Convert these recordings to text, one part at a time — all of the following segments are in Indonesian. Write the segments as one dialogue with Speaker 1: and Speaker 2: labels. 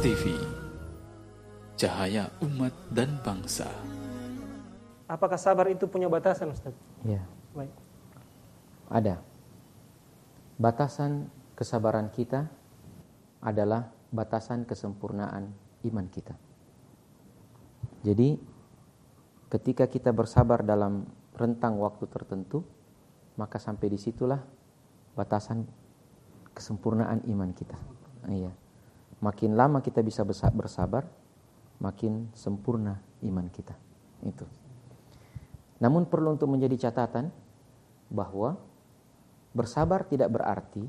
Speaker 1: TV, cahaya umat dan bangsa.
Speaker 2: Apakah sabar itu punya batasan, Ustaz?
Speaker 3: Ya.
Speaker 2: Baik.
Speaker 3: Ada. Batasan kesabaran kita adalah batasan kesempurnaan iman kita. Jadi ketika kita bersabar dalam rentang waktu tertentu, maka sampai disitulah batasan kesempurnaan iman kita. Iya. Makin lama kita bisa bersabar, makin sempurna iman kita. Itu. Namun perlu untuk menjadi catatan bahwa bersabar tidak berarti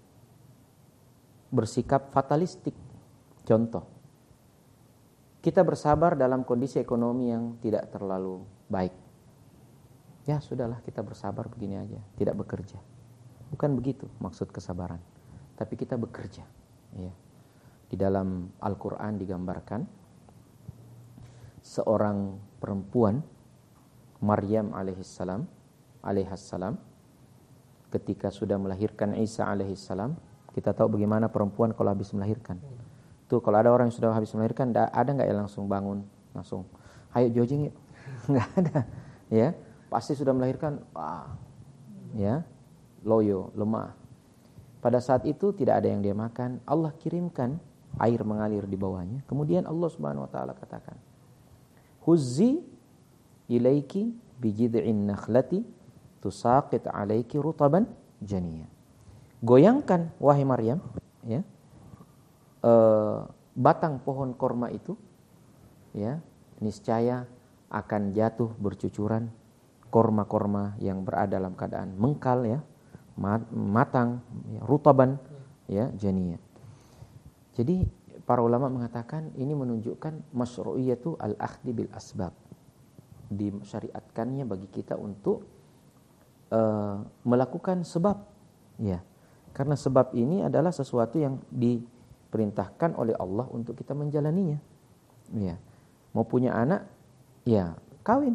Speaker 3: bersikap fatalistik. Contoh, kita bersabar dalam kondisi ekonomi yang tidak terlalu baik. Ya sudahlah, kita bersabar begini aja, tidak bekerja. Bukan begitu maksud kesabaran, tapi kita bekerja. Ya. Di dalam Al-Quran digambarkan seorang perempuan, Maryam alaihissalam, ketika sudah melahirkan Isa alaihissalam. Kita tahu bagaimana perempuan kalau habis melahirkan. Tuh kalau ada orang yang sudah habis melahirkan, ada nggak ya langsung bangun, langsung, ayo jogging yuk? Nggak ada, ya. Pasti sudah melahirkan, ya, loyo, lemah. Pada saat itu tidak ada yang dia makan. Allah kirimkan air mengalir di bawahnya. Kemudian Allah Subhanahu Wa Taala katakan, Huzzi ilaiki bijid'in nakhlati tusaqit alaiki rutaban janiyah. Goyangkan wahai Maryam, ya, batang pohon korma itu, ya, niscaya akan jatuh bercucuran korma-korma yang berada dalam keadaan mengkal, ya, matang, ya, rutaban, ya, janiyah. Jadi para ulama mengatakan ini menunjukkan masyru'iyatu al-akhdi bil asbab. Disyariatkannya bagi kita untuk melakukan sebab, ya. Karena sebab ini adalah sesuatu yang diperintahkan oleh Allah untuk kita menjalaninya. Ya. Mau punya anak, ya kawin.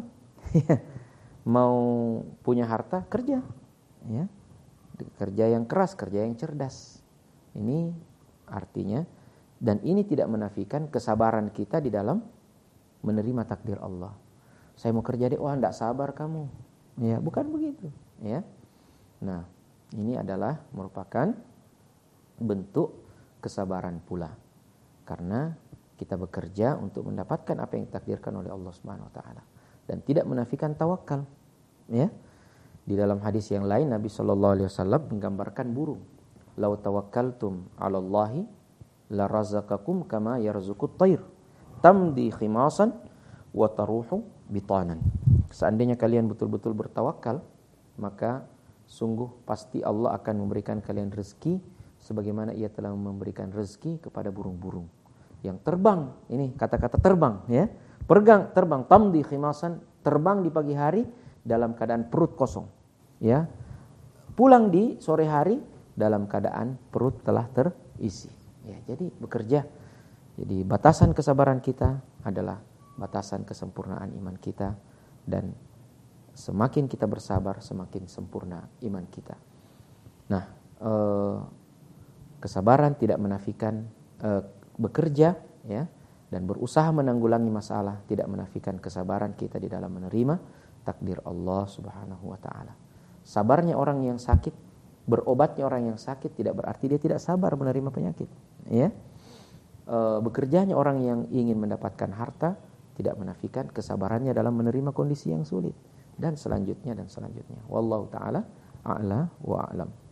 Speaker 3: Mau punya harta, kerja. Ya. Kerja yang keras, kerja yang cerdas. Ini artinya, dan ini tidak menafikan kesabaran kita di dalam menerima takdir Allah. Saya mau kerja deh, enggak sabar kamu. Ya, bukan begitu, ya. Nah, ini adalah merupakan bentuk kesabaran pula. Karena kita bekerja untuk mendapatkan apa yang ditakdirkan oleh Allah Subhanahu Wa Taala, dan tidak menafikan tawakal, ya. Di dalam hadis yang lain Nabi sallallahu alaihi wasallam menggambarkan burung. Lau tawakkaltum 'ala Allahi la razaqakum kama yarzuqut tayr tamdi khimasan wa taruhu bitanan. Seandainya kalian betul-betul bertawakal, maka sungguh pasti Allah akan memberikan kalian rezeki sebagaimana Ia telah memberikan rezeki kepada burung-burung yang terbang. Ini kata-kata terbang, ya. Terbang tamdi khimasan, terbang di pagi hari dalam keadaan perut kosong, ya. Pulang di sore hari dalam keadaan perut telah terisi. Ya, jadi bekerja. Jadi batasan kesabaran kita adalah batasan kesempurnaan iman kita, dan semakin kita bersabar, semakin sempurna iman kita. Nah, kesabaran tidak menafikan bekerja, ya, dan berusaha menanggulangi masalah tidak menafikan kesabaran kita di dalam menerima takdir Allah Subhanahu Wa Taala. Sabarnya orang yang sakit, berobatnya orang yang sakit tidak berarti dia tidak sabar menerima penyakit, ya. Bekerjanya orang yang ingin mendapatkan harta tidak menafikan kesabarannya dalam menerima kondisi yang sulit, dan selanjutnya. Wallahu ta'ala a'la wa a'lam.